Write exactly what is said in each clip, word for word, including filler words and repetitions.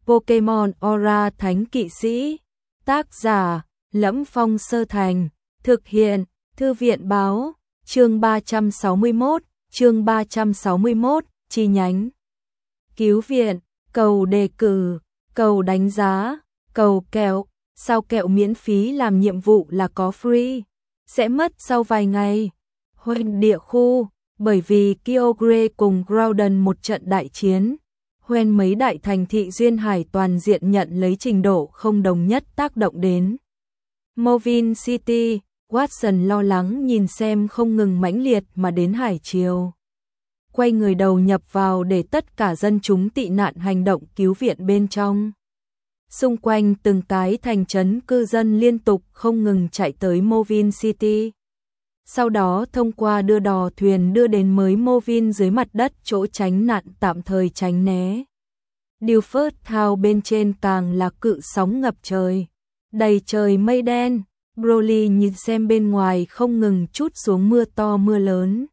Pokemon Aura Thánh Kỵ Sĩ. Tác giả: Lẫm Phong Sơ Thành. Thực hiện: Thư viện báo. Chương ba trăm sáu mươi mốt, chương ba trăm sáu mươi mốt, chi nhánh. Cứu viện, cầu đề cử, cầu đánh giá, cầu kẹo. Sao kẹo miễn phí làm nhiệm vụ là có free, sẽ mất sau vài ngày. Hoenn địa khu, bởi vì Kyogre cùng Groudon một trận đại chiến, Hoenn mấy đại thành thị duyên hải toàn diện nhận lấy trình độ không đồng nhất tác động đến. Movin City, Watson lo lắng nhìn xem không ngừng mãnh liệt mà đến hải triều. Quay người đầu nhập vào để tất cả dân chúng tị nạn hành động cứu viện bên trong. Xung quanh từng cái thành trấn cư dân liên tục không ngừng chạy tới Movin City. Sau đó thông qua đưa đò thuyền đưa đến mới Movin dưới mặt đất chỗ tránh nạn tạm thời tránh né. Dewford Town bên trên càng là cự sóng ngập trời, đầy trời mây đen. Broly nhìn xem bên ngoài không ngừng trút xuống mưa to mưa lớn.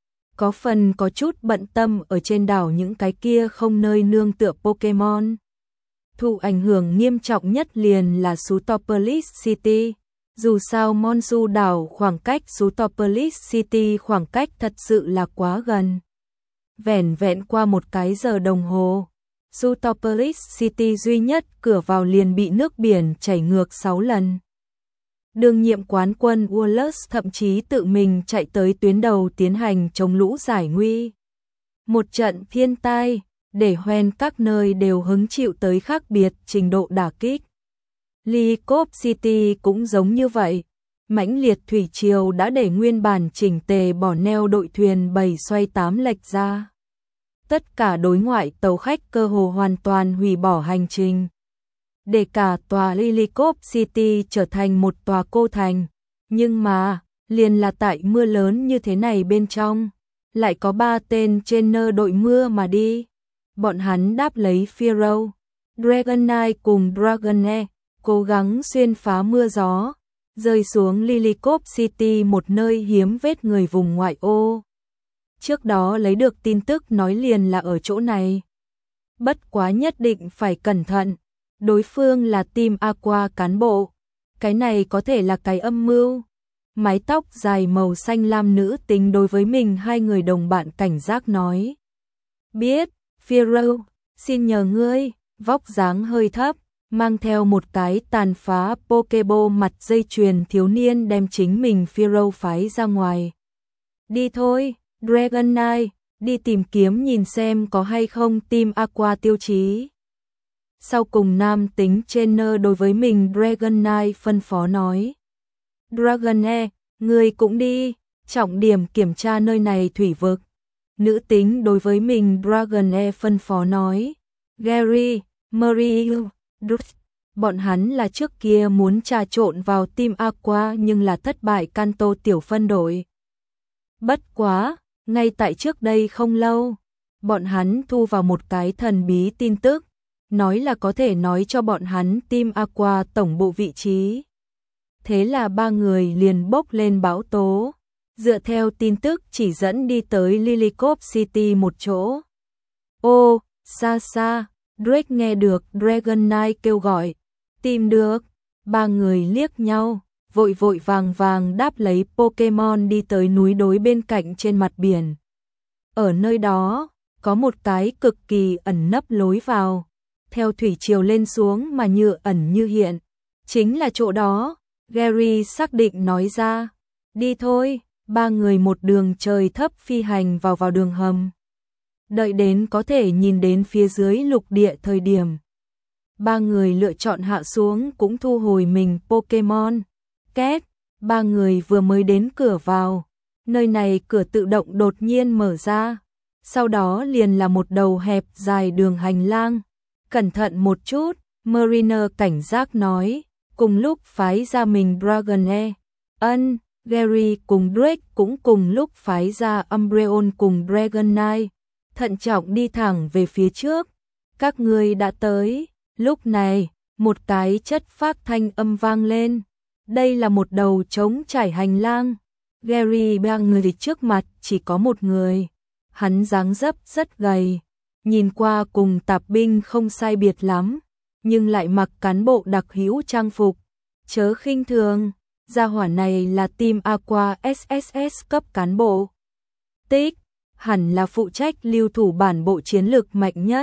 Có phần có chút bận tâm ở trên đảo những cái kia không nơi nương tựa Pokemon. Thụ ảnh hưởng nghiêm trọng nhất liền là Sootopolis City. Dù sao Monsu đảo khoảng cách Sootopolis City khoảng cách thật sự là quá gần. Vẻn vẹn qua một cái giờ đồng hồ, Sootopolis City duy nhất cửa vào liền bị nước biển chảy ngược sáu lần. Đương nhiệm quán quân Wallace thậm chí tự mình chạy tới tuyến đầu tiến hành chống lũ giải nguy. Một trận thiên tai, để Hoenn các nơi đều hứng chịu tới khác biệt trình độ đả kích. Lillicop City cũng giống như vậy, mãnh liệt thủy triều đã để nguyên bản chỉnh tề bỏ neo đội thuyền bảy xoay tám lệch ra. Tất cả đối ngoại tàu khách cơ hồ hoàn toàn hủy bỏ hành trình, để cả tòa Lillicop City trở thành một tòa cô thành. Nhưng mà, liền là tại mưa lớn như thế này bên trong, lại có ba tên trainer đội mưa mà đi. Bọn hắn đáp lấy Fearow, Dragonite cùng Dragonair, cố gắng xuyên phá mưa gió, rơi xuống Lillicop City, một nơi hiếm vết người vùng ngoại ô. Trước đó lấy được tin tức nói liền là ở chỗ này. Bất quá nhất định phải cẩn thận, đối phương là team Aqua cán bộ, cái này có thể là cái âm mưu. Mái tóc dài màu xanh lam nữ tính đối với mình hai người đồng bạn cảnh giác nói. Biết, Fearow, xin nhờ ngươi. Vóc dáng hơi thấp, mang theo một cái tàn phá Pokeball mặt dây chuyền thiếu niên đem chính mình Fearow phái ra ngoài. Đi thôi, Dragonite, đi tìm kiếm nhìn xem có hay không team Aqua tiêu chí. Sau cùng nam tính trainer đối với mình Dragonite phân phó nói. Dragonair, ngươi cũng đi, trọng điểm kiểm tra nơi này thủy vực. Nữ tính đối với mình Dragonair phân phó nói. Gary, Mario, Druid, bọn hắn là trước kia muốn trà trộn vào team Aqua nhưng là thất bại Kanto tiểu phân đội. Bất quá, ngay tại trước đây không lâu, bọn hắn thu vào một cái thần bí tin tức, nói là có thể nói cho bọn hắn team Aqua tổng bộ vị trí. Thế là ba người liền bốc lên bão tố, dựa theo tin tức chỉ dẫn đi tới Lillicop City một chỗ. Ô, xa xa, Drake nghe được Dragonite kêu gọi, tìm được, ba người liếc nhau, vội vội vàng vàng đáp lấy Pokemon đi tới núi đối bên cạnh trên mặt biển. Ở nơi đó, có một cái cực kỳ ẩn nấp lối vào, theo thủy triều lên xuống mà như ẩn như hiện. Chính là chỗ đó, Gary xác định nói ra. Đi thôi, ba người một đường trời thấp phi hành vào vào đường hầm. Đợi đến có thể nhìn đến phía dưới lục địa thời điểm, ba người lựa chọn hạ xuống cũng thu hồi mình Pokemon. Két, ba người vừa mới đến cửa vào, nơi này cửa tự động đột nhiên mở ra, sau đó liền là một đầu hẹp dài đường hành lang. Cẩn thận một chút, Mariner cảnh giác nói, cùng lúc phái ra mình Dragonair. Ân, Gary cùng Drake cũng cùng lúc phái ra Umbreon cùng Dragonite, thận trọng đi thẳng về phía trước. Các ngươi đã tới. Lúc này, một cái chất phác thanh âm vang lên. Đây là một đầu trống trải hành lang. Gary ba người trước mặt chỉ có một người. Hắn dáng dấp rất gầy, nhìn qua cùng tạp binh không sai biệt lắm, nhưng lại mặc cán bộ đặc hữu trang phục. Chớ khinh thường, gia hỏa này là team Aqua ét ét ét cấp cán bộ. Tích, hẳn là phụ trách lưu thủ bản bộ chiến lược mạnh nhất.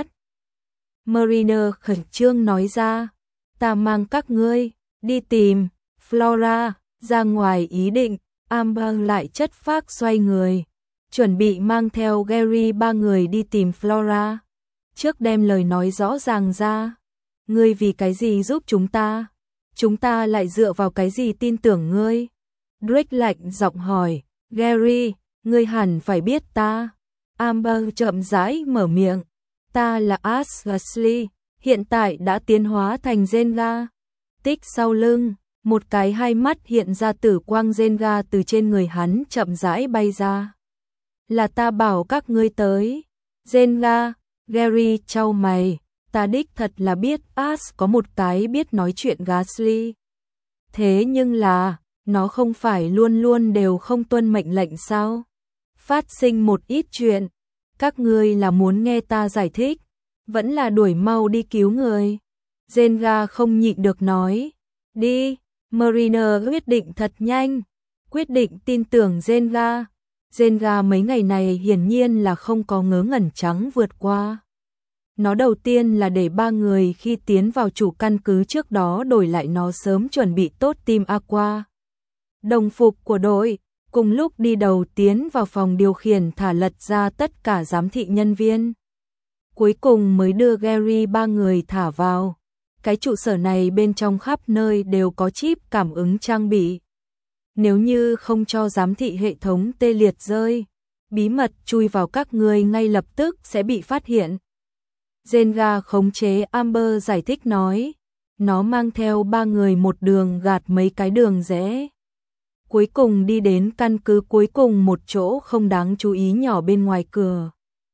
Mariner khẩn trương nói ra, ta mang các ngươi đi tìm Flora. Ra ngoài ý định, Amber lại chất phác xoay người, chuẩn bị mang theo Gary ba người đi tìm Flora. Trước đem lời nói rõ ràng ra, ngươi vì cái gì giúp chúng ta? Chúng ta lại dựa vào cái gì tin tưởng ngươi? Drake lạnh giọng hỏi, Gary, ngươi hẳn phải biết ta. Amber chậm rãi mở miệng, ta là Ashley, hiện tại đã tiến hóa thành Zenga. Tích sau lưng, một cái hai mắt hiện ra tử quang Zenga từ trên người hắn chậm rãi bay ra. Là ta bảo các ngươi tới. Zenga, Gary chau mày, ta đích thật là biết Ash có một cái biết nói chuyện Gasly. Thế nhưng là, nó không phải luôn luôn đều không tuân mệnh lệnh sao? Phát sinh một ít chuyện, các ngươi là muốn nghe ta giải thích, vẫn là đuổi mau đi cứu người. Zenga không nhịn được nói, đi. Mariner quyết định thật nhanh, quyết định tin tưởng Zenga. Zenga mấy ngày này hiển nhiên là không có ngớ ngẩn trắng vượt qua. Nó đầu tiên là để ba người khi tiến vào chủ căn cứ trước đó đổi lại nó sớm chuẩn bị tốt team Aqua. Đồng phục của đội, cùng lúc đi đầu tiến vào phòng điều khiển thả lật ra tất cả giám thị nhân viên. Cuối cùng mới đưa Gary ba người thả vào. Cái trụ sở này bên trong khắp nơi đều có chip cảm ứng trang bị. Nếu như không cho giám thị hệ thống tê liệt rơi, bí mật chui vào các người ngay lập tức sẽ bị phát hiện. Zenga khống chế Amber giải thích nói, nó mang theo ba người một đường gạt mấy cái đường rẽ. Cuối cùng đi đến căn cứ cuối cùng một chỗ không đáng chú ý nhỏ bên ngoài cửa.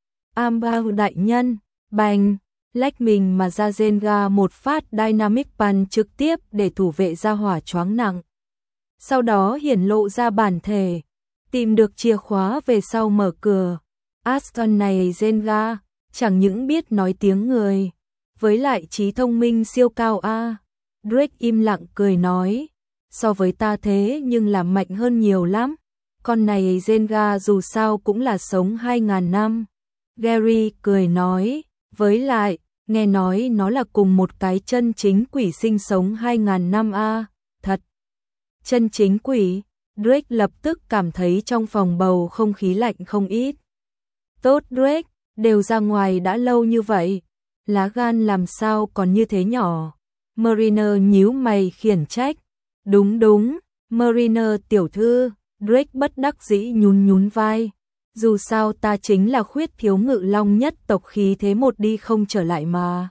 Amber đại nhân, bành, lách mình mà ra Zenga một phát Dynamic Punch trực tiếp để thủ vệ ra hỏa choáng nặng. Sau đó hiển lộ ra bản thể, tìm được chìa khóa về sau mở cửa. Aston này Zenga, chẳng những biết nói tiếng người, với lại trí thông minh siêu cao a. À. Drake im lặng cười nói, so với ta thế nhưng là mạnh hơn nhiều lắm. Con này Zenga dù sao cũng là sống hai ngàn năm. Gary cười nói, với lại, nghe nói nó là cùng một cái chân chính quỷ sinh sống hai ngàn năm a. À. Thật. Chân chính quỷ. Drake lập tức cảm thấy trong phòng bầu không khí lạnh không ít. Tốt Drake, đều ra ngoài đã lâu như vậy, lá gan làm sao còn như thế nhỏ. Mariner nhíu mày khiển trách. Đúng đúng, Mariner tiểu thư. Drake bất đắc dĩ nhún nhún vai. Dù sao ta chính là khuyết thiếu ngự long nhất tộc khí thế một đi không trở lại mà.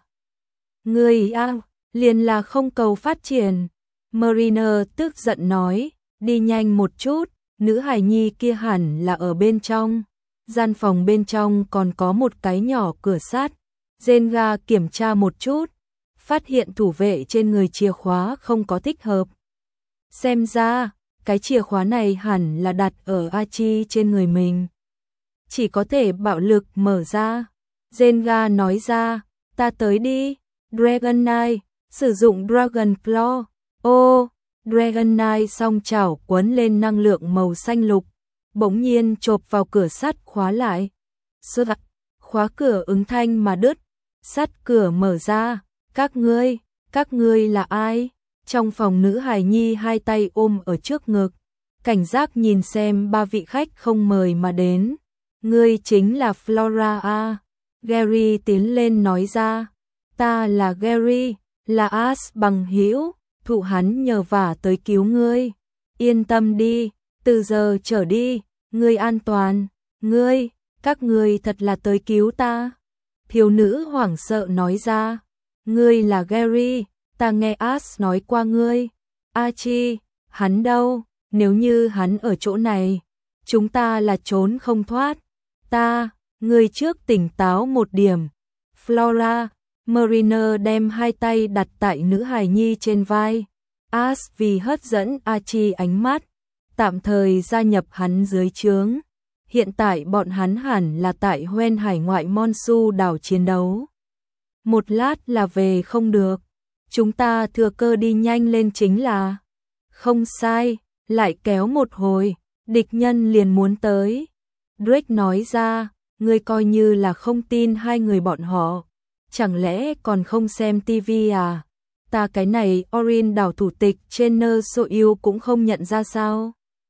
Ngươi a, liền là không cầu phát triển. Mariner tức giận nói, đi nhanh một chút, nữ hài nhi kia hẳn là ở bên trong. Gian phòng bên trong còn có một cái nhỏ cửa sắt. Zenga kiểm tra một chút, phát hiện thủ vệ trên người chìa khóa không có thích hợp. Xem ra, cái chìa khóa này hẳn là đặt ở Archie trên người mình. Chỉ có thể bạo lực mở ra. Zenga nói ra, ta tới đi. Dragon Knight, sử dụng Dragon Claw. Ô, Dragon Knight song chảo quấn lên năng lượng màu xanh lục, bỗng nhiên chộp vào cửa sắt khóa lại. Sơ đặc, khóa cửa ứng thanh mà đứt, sắt cửa mở ra. Các ngươi, các ngươi là ai? Trong phòng nữ hài nhi hai tay ôm ở trước ngực, cảnh giác nhìn xem ba vị khách không mời mà đến. Ngươi chính là Flora a. Gary tiến lên nói ra, ta là Gary, là Ash bằng hữu, thụ hắn nhờ vả tới cứu ngươi. Yên tâm đi, từ giờ trở đi, ngươi an toàn. Ngươi, các ngươi thật là tới cứu ta. Thiếu nữ hoảng sợ nói ra, ngươi là Gary, ta nghe Ash nói qua ngươi. Archie, hắn đâu? Nếu như hắn ở chỗ này, chúng ta là trốn không thoát. Ta, ngươi trước tỉnh táo một điểm. Flora, Mariner đem hai tay đặt tại nữ hài nhi trên vai. Ash vì hấp dẫn Archie ánh mắt, tạm thời gia nhập hắn dưới trướng. hiện tại bọn hắn hẳn là tại Hoen hải ngoại Monsu đảo chiến đấu. Một lát là về không được, chúng ta thừa cơ đi nhanh lên chính là. Không sai, lại kéo một hồi, địch nhân liền muốn tới. Drake nói ra, ngươi coi như là không tin hai người bọn họ, chẳng lẽ còn không xem tivi à? Ta cái này Orin đảo thủ tịch trên nơ sô yêu cũng không nhận ra sao?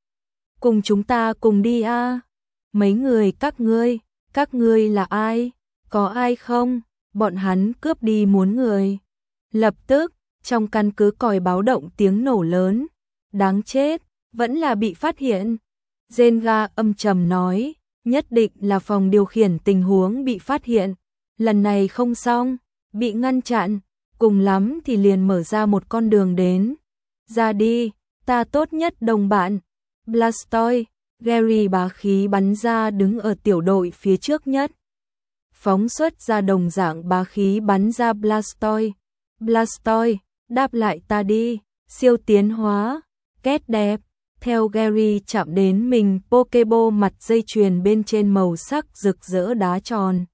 Cùng chúng ta cùng đi a. À? Mấy người các ngươi, các ngươi là ai? Có ai không? Bọn hắn cướp đi muốn người. Lập tức, trong căn cứ còi báo động tiếng nổ lớn. Đáng chết, vẫn là bị phát hiện. Zenga âm trầm nói, nhất định là phòng điều khiển tình huống bị phát hiện. Lần này không xong, bị ngăn chặn, cùng lắm thì liền mở ra một con đường đến. Ra đi, ta tốt nhất đồng bạn. Blastoise, Gary bá khí bắn ra đứng ở tiểu đội phía trước nhất. Phóng xuất ra đồng dạng bá khí bắn ra Blastoise. Blastoise, đáp lại ta đi, siêu tiến hóa, két đẹp. Theo Gary chạm đến mình, Pokeball mặt dây chuyền bên trên màu sắc rực rỡ đá tròn.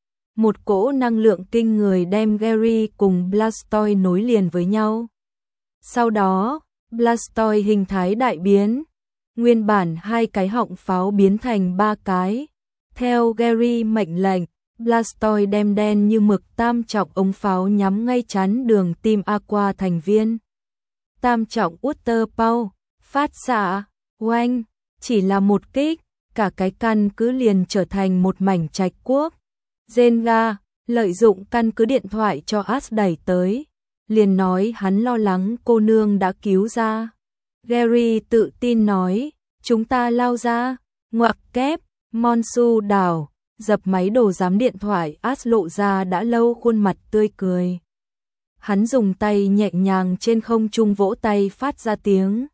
Một cỗ năng lượng kinh người đem Gary cùng Blastoise nối liền với nhau. Sau đó, Blastoise hình thái đại biến. Nguyên bản hai cái họng pháo biến thành ba cái. Theo Gary mệnh lệnh, Blastoise đem đen như mực tam trọng ống pháo nhắm ngay chắn đường tim Aqua thành viên. Tam trọng Water Power, phát xạ, oanh, chỉ là một kích, cả cái căn cứ liền trở thành một mảnh trạch quốc. Zenga lợi dụng căn cứ điện thoại cho Ash đẩy tới, liền nói hắn lo lắng cô nương đã cứu ra. Gary tự tin nói, chúng ta lao ra, ngoặc kép, Monsu đảo, dập máy đồ giám điện thoại. Ash lộ ra đã lâu khuôn mặt tươi cười. Hắn dùng tay nhẹ nhàng trên không trung vỗ tay phát ra tiếng.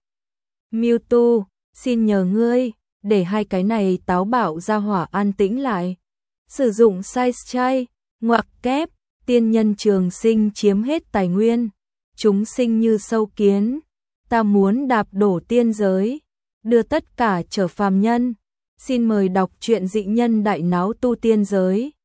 Mewtwo, xin nhờ ngươi, để hai cái này táo bạo ra hỏa an tĩnh lại. Sử dụng Size Chai, ngoặc kép, tiên nhân trường sinh chiếm hết tài nguyên. Chúng sinh như sâu kiến. Ta muốn đạp đổ tiên giới, đưa tất cả trở phàm nhân. Xin mời đọc truyện dị nhân đại náo tu tiên giới.